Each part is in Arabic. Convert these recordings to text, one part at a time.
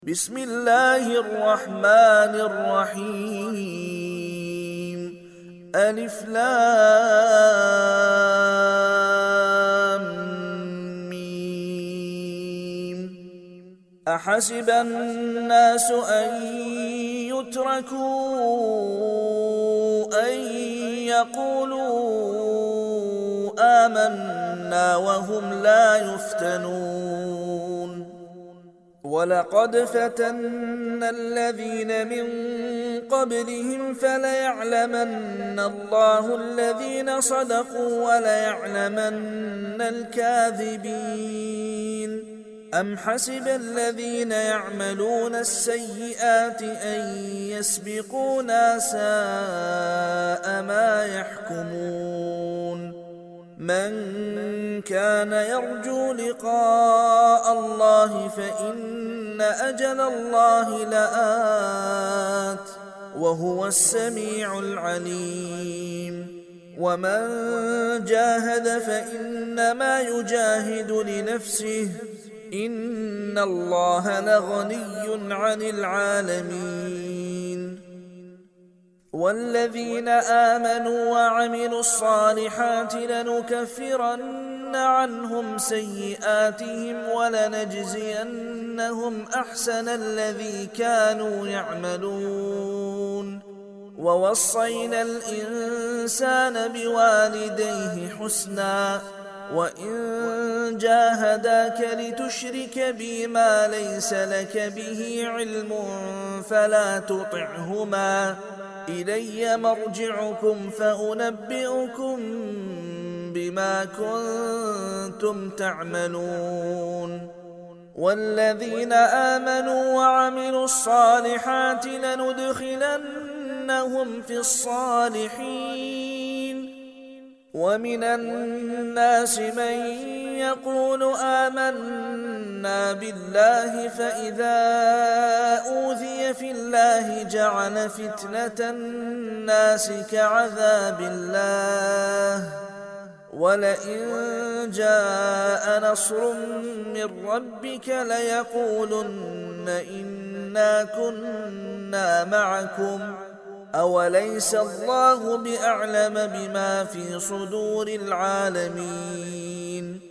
بسم الله الرحمن الرحيم. ألف لام ميم. أحسب الناس أن يتركوا أن يقولوا آمنا وهم لا يفتنون. ولقد فتنا الذين من قبلهم فليعلمن الله الذين صدقوا وليعلمن الكاذبين. أم حسب الذين يعملون السيئات أن يسبقونا ساء ما يحكمون. من كان يرجو لقاء الله فإن أجل الله لآت وهو السميع العليم. ومن جاهد فإنما يجاهد لنفسه إن الله لغني عن العالمين. والذين آمنوا وعملوا الصالحات لنكفرن عنهم سيئاتهم ولنجزينهم أحسن الذي كانوا يعملون. ووصينا الإنسان بوالديه حسنا وإن جاهداك لتشرك بي ما ليس لك به علم فلا تطعهما إلي مرجعكم فأنبئكم بما كنتم تعملون. والذين آمنوا وعملوا الصالحات لندخلنهم في الصالحين. ومن الناس من يقول آمنا بالله فإذا أوذي في الله جعل فتنة الناس كعذاب الله ولئن جاء نصر من ربك ليقولن إنا كنا معكم أوليس الله بأعلم بما في صدور العالمين.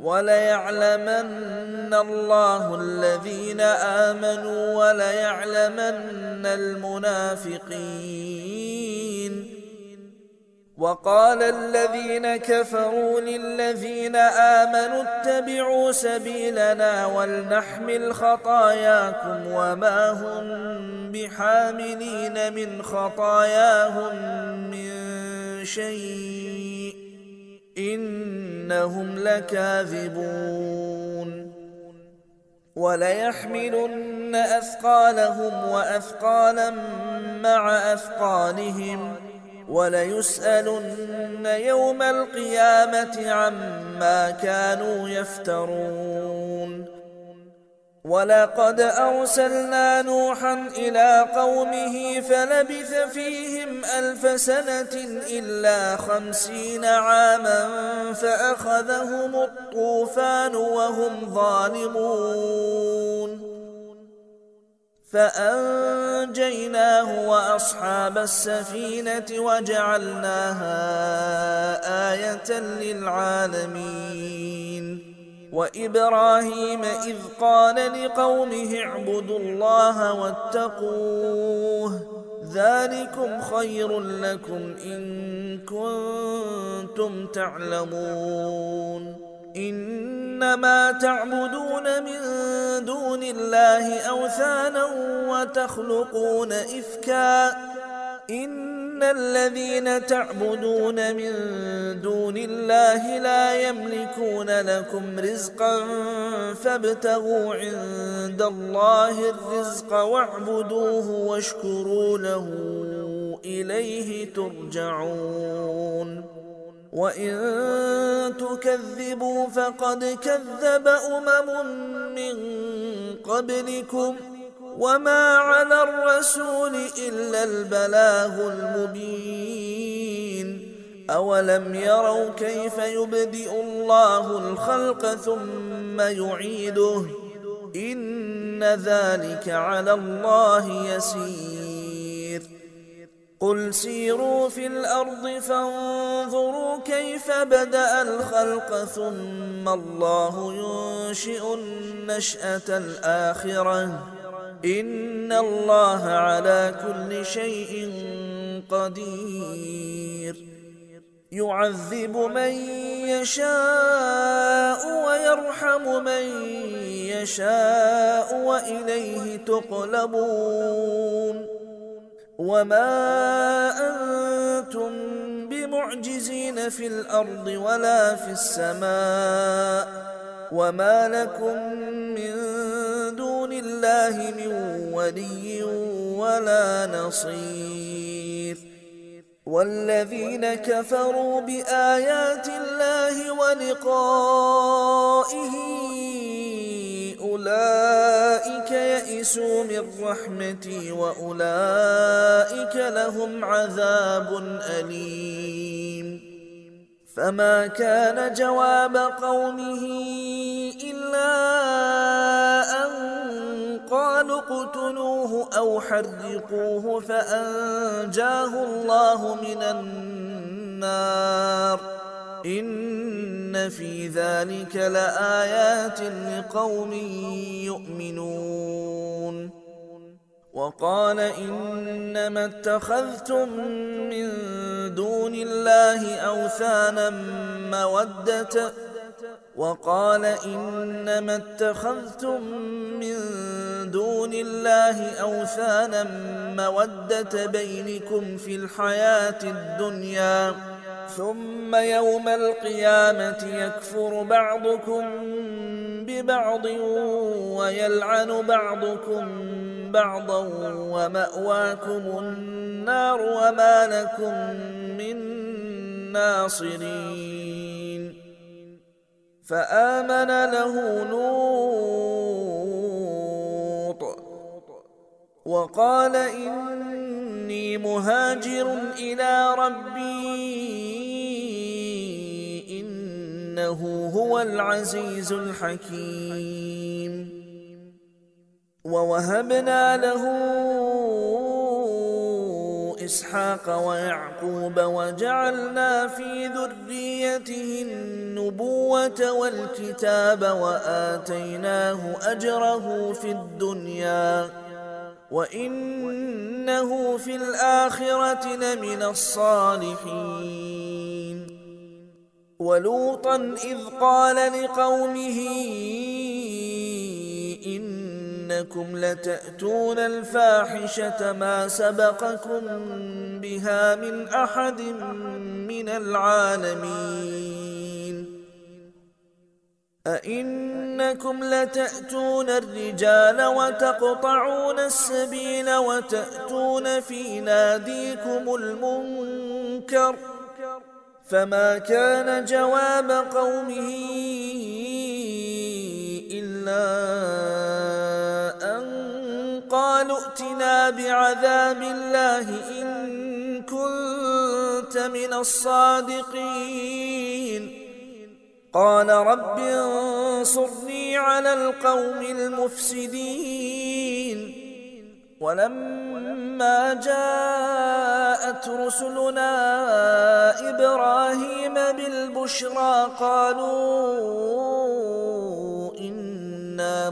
وليعلمن الله الذين آمنوا وليعلمن المنافقين. وقال الذين كفروا للذين آمنوا اتبعوا سبيلنا ولنحمل خطاياكم وما هم بحاملين من خطاياهم من شيء إنهم لكاذبون. وليحملن أثقالهم وأثقالا مع أثقالهم وليسألن يوم القيامة عما كانوا يفترون. ولقد أرسلنا نوحا إلى قومه فلبث فيهم 1000 سنة إلا 50 عاما فأخذهم الطوفان وهم ظالمون فأنجيناه وأصحاب السفينة وجعلناها آية للعالمين. وإبراهيم إذ قال لقومه اعبدوا الله واتقوه ذلكم خير لكم إن كنتم تعلمون. إنما تعبدون من دون الله أوثانا وتخلقون إفكا إن الذين تعبدون من دون الله لا يملكون لكم رزقا فابتغوا عند الله الرزق واعبدوه واشكروا له إليه ترجعون. وإن تكذبوا فقد كذب من قبلكم وما على الرسول إلا البلاغ المبين. أولم يروا كيف يبدئ الله الخلق ثم يعيده إن إن ذلك على الله يسير قل سيروا في الأرض فانظروا كيف بدأ الخلق ثم الله ينشئ النشأة الآخرة إن الله على كل شيء قدير يعذب من يشاء ويرحم من يشاء وإليه تقلبون وما أنتم بمعجزين في الأرض ولا في السماء وما لكم من دون الله من ولي ولا نصير والذين كفروا بآيات الله ولقائه أولئك يئسوا من رحمتي وأولئك لهم عذاب أليم فما كان جواب قومه إلا أن قالوا اقتلوه أو حرقوه فأنجاه الله من النار إن في ذلك لآيات لقوم يؤمنون وقال إنما اتخذتم من دون الله أوثانا مودة بينكم في الحياة الدنيا ثم يوم القيامة يكفر بعضكم ببعض ويلعن بعضكم بعضا ومأواكم النار وما لكم من ناصرين فآمن له لوط وقال إني مهاجر إلى ربي إنه هو العزيز الحكيم ووهبنا له إسحاق ويعقوب وجعلنا في ذريته النبوة والكتاب وآتيناه أجره في الدنيا وإنه في الآخرة لمن الصالحين ولوطا إذ قال لقومه إنكم لتأتون الفاحشة ما سبقكم بها من أحد من العالمين أئنكم لتأتون الرجال وتقطعون السبيل وتأتون في ناديكم المنكر فما كان جواب قومه إلا أن قالوا ائتنا بعذاب الله إن كنت من الصادقين قال رب انصرني على القوم المفسدين ولما جاءت رسلنا إبراهيم بالبشرى قالوا إنا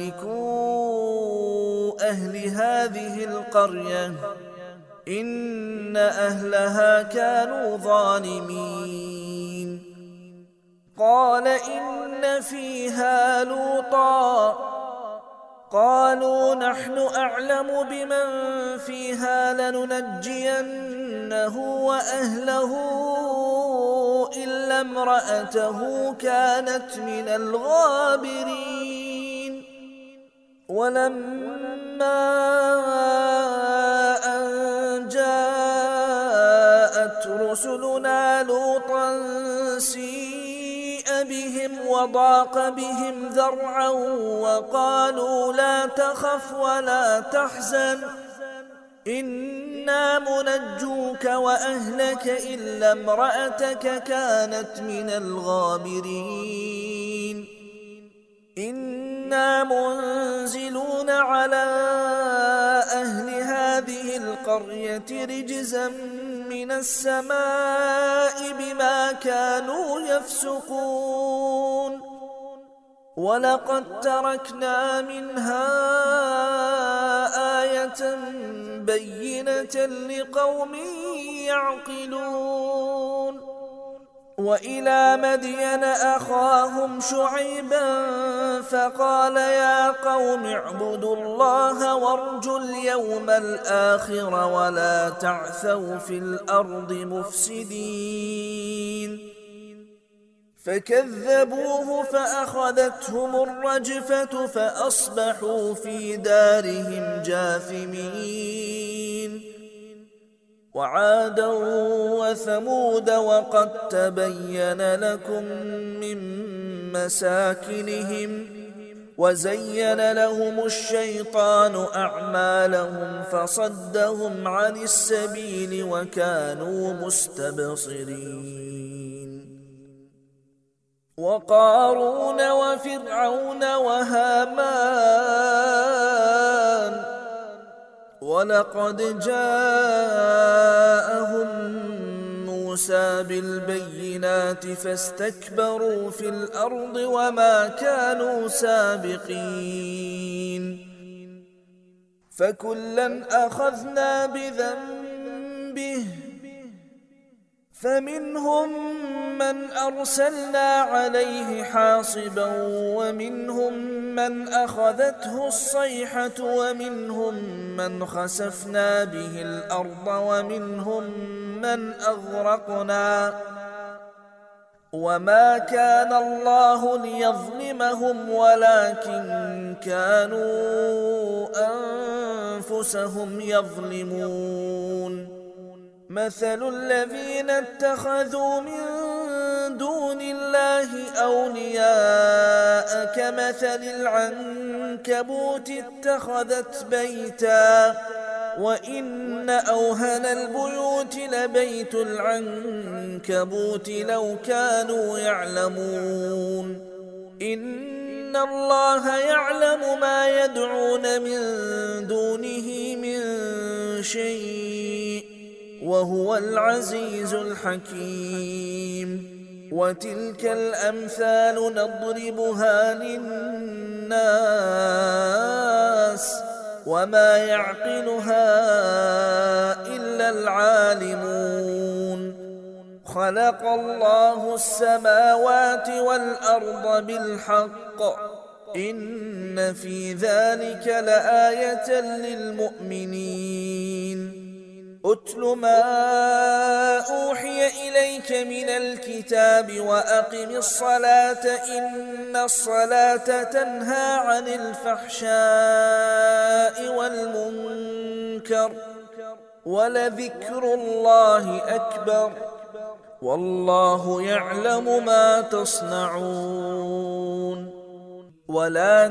مهلكو أهل هذه القرية إن أهلها كانوا ظالمين قال إن فيها لوطا قالوا نحن أعلم بمن فيها لننجينه وأهله إلا امرأته كانت من الغابرين ولما أن جاءت رسلنا لوطا سيء بهم وضاق بهم ذرعا وقالوا لا تخف ولا تحزن إنا منجوك وأهلك إلا امرأتك كانت من الغابرين إنا منزلون على أهل هذه القرية رجزا من السماء بما كانوا يفسقون ولقد تركنا منها آية بينة لقوم يعقلون وإلى مدين أخاهم شعيبا فقال يا قوم اعبدوا الله وارجوا اليوم الآخر ولا تعثوا في الأرض مفسدين فكذبوه فأخذتهم الرجفة فأصبحوا في دارهم جاثمين وعادا وثمود وقد تبين لكم من مساكنهم وزين لهم الشيطان أعمالهم فصدهم عن السبيل وكانوا مستبصرين وقارون وفرعون وهامان ولقد جاءهم موسى بالبينات فاستكبروا في الأرض وما كانوا سابقين فكلا أخذنا بذنبه فمنهم من أرسلنا عليه حاصبا ومنهم من أخذته الصيحة ومنهم من خسفنا به الأرض ومنهم من أغرقنا وما كان الله ليظلمهم ولكن كانوا أنفسهم يظلمون مثل الذين اتخذوا من دون الله أولياء كمثل العنكبوت اتخذت بيتا وإن أوهن البيوت لبيت العنكبوت لو كانوا يعلمون إن الله يعلم ما يدعون من دونه من شيء وهو العزيز الحكيم وتلك الأمثال نضربها للناس وما يعقلها إلا العالمون خلق الله السماوات والأرض بالحق إن في ذلك لآية للمؤمنين أتل ما أوحي إليك من الكتاب وأقم الصلاة إن الصلاة تنهى عن الفحشاء والمنكر ولذكر الله أكبر والله يعلم ما تصنعون ولا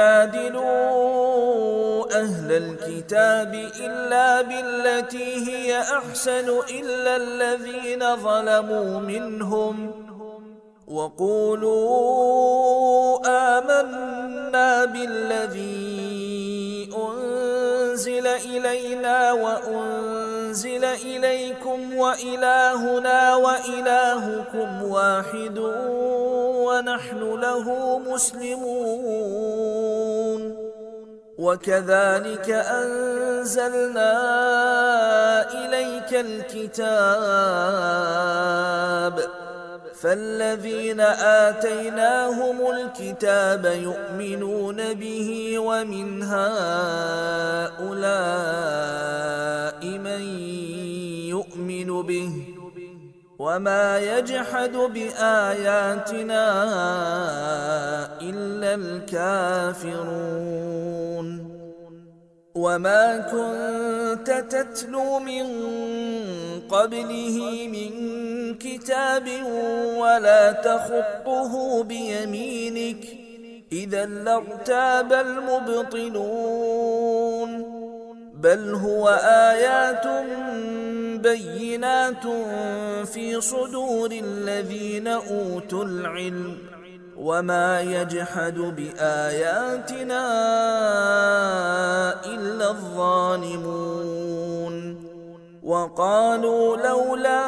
تجادلوا أهل الكتاب إلا بالتي هي أحسن إلا الذين ظلموا منهم وقولوا آمنا بالذي أنزل إلينا وأنزل إليكم وإلهنا وإلهكم واحد ونحن له مسلمون وكذلك أنزلنا إليك الكتاب فالذين آتيناهم الكتاب يؤمنون به ومن هؤلاء من يؤمن به وما يجحد بآياتنا إلا الكافرون وما كنت تتلو من قبله من كتاب ولا تخطه بيمينك إذا لارتاب المبطلون بل هو آيات بينات في صدور الذين أوتوا العلم وما يجحد بآياتنا إلا الظالمون وقالوا لولا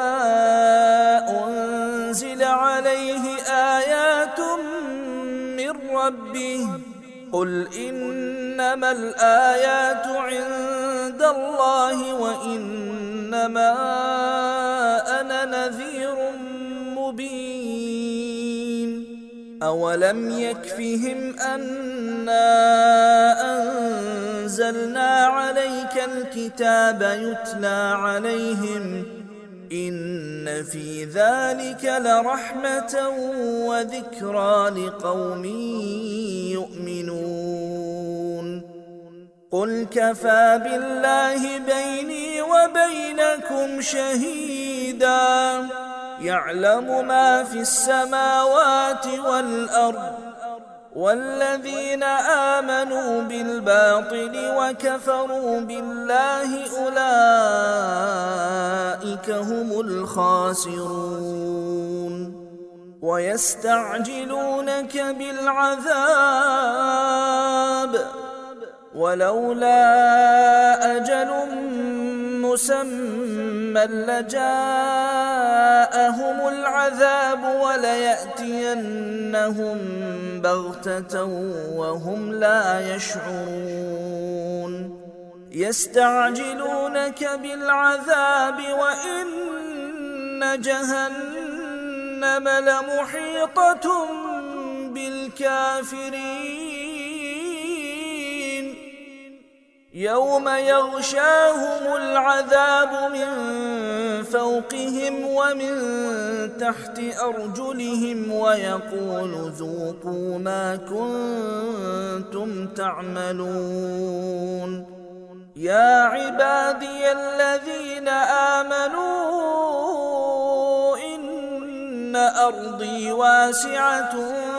أنزل عليه آيات من ربه قل إنما الآيات عند الله وإنما أنا نذير مبين أولم يكفهم أنا أنزلنا عليك الكتاب يتلى عليهم إن في ذلك لرحمة وذكرى لقوم يؤمنون قل كفى بالله بيني وبينكم شهيدا يعلم ما في السماوات والأرض والذين آمنوا بالباطل وكفروا بالله أولئك هم الخاسرون ويستعجلونك بالعذاب ولولا أجل مسمى لجاءهم العذاب وليأتينهم بغتة وهم لا يشعرون يستعجلونك بالعذاب وإن جهنم لمحيطة بالكافرين يوم يغشاهم العذاب من فوقهم ومن تحت أرجلهم ويقول ذوقوا ما كنتم تعملون يا عبادي الذين آمنوا إن أرضي واسعة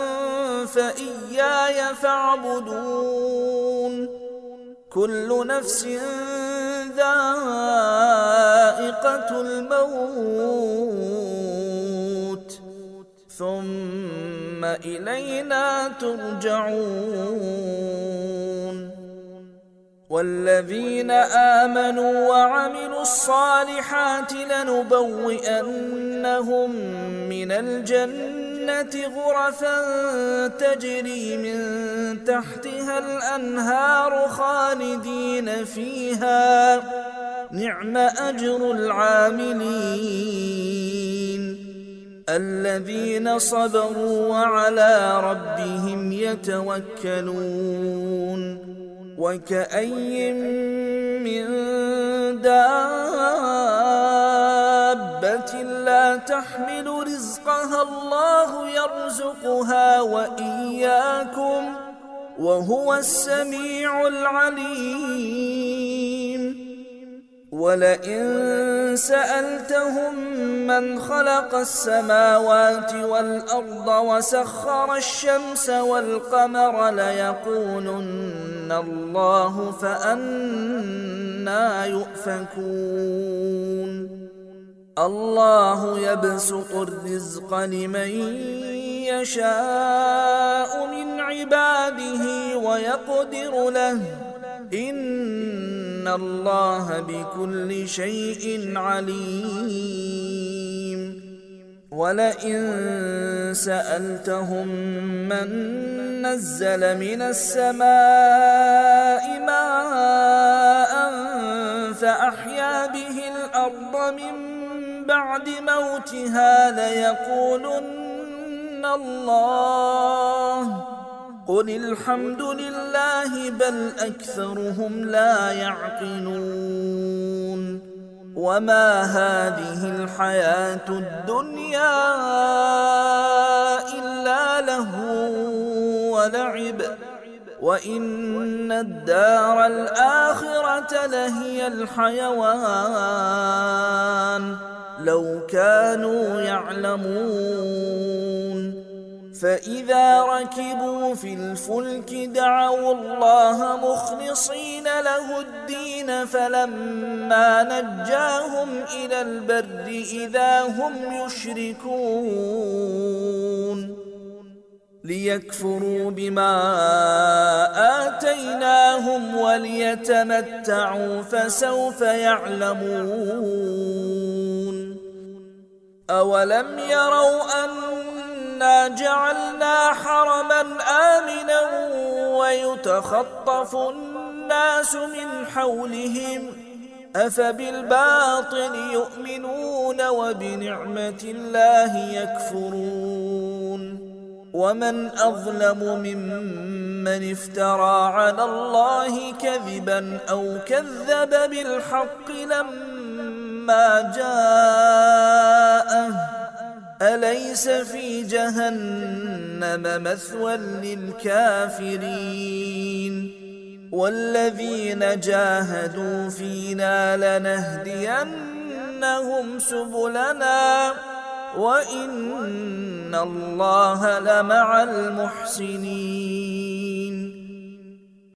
فإياي فاعبدون كل نفس ذائقة الموت ثم إلينا ترجعون والذين آمنوا وعملوا الصالحات لنبوئنهم من الجنة غرفا تجري من تحتها الأنهار خالدين فيها نعم أجر العاملين الذين صبروا وعلى ربهم يتوكلون وكأي من دابة لا تحمل رزقها الله يرزقها وإياكم وهو السميع العليم ولئن سألتهم من خلق السماوات والأرض وسخر الشمس والقمر ليقولن الله فأنى يؤفكون الله يبسط الرزق لمن يشاء من عباده ويقدر له إن الله بكل شيء عليم ولئن سألتهم من نزل من السماء ماء فأحيا به الأرض من بعد موتها ليقولن الله قل الحمد لله بل أكثرهم لا يعقلون وما هذه الحياة الدنيا إلا لهو ولعب وإن الدار الآخرة لهي الحيوان لو كانوا يعلمون فإذا ركبوا في الفلك دعوا الله مخلصين له الدين فلما نجاهم إلى البر إذا هم يشركون ليكفروا بما آتيناهم وليتمتعوا فسوف يعلمون أولم يروا أنا جعلنا حرما آمنا ويتخطف الناس من حولهم أفبالباطل يؤمنون وبنعمة الله يكفرون ومن أظلم ممن افترى على الله كذبا أو كذب بالحق لما جاءه أليس في جهنم مثوى للكافرين والذين جاهدوا فينا لنهدينهم سبلنا وإن الله لمع المحسنين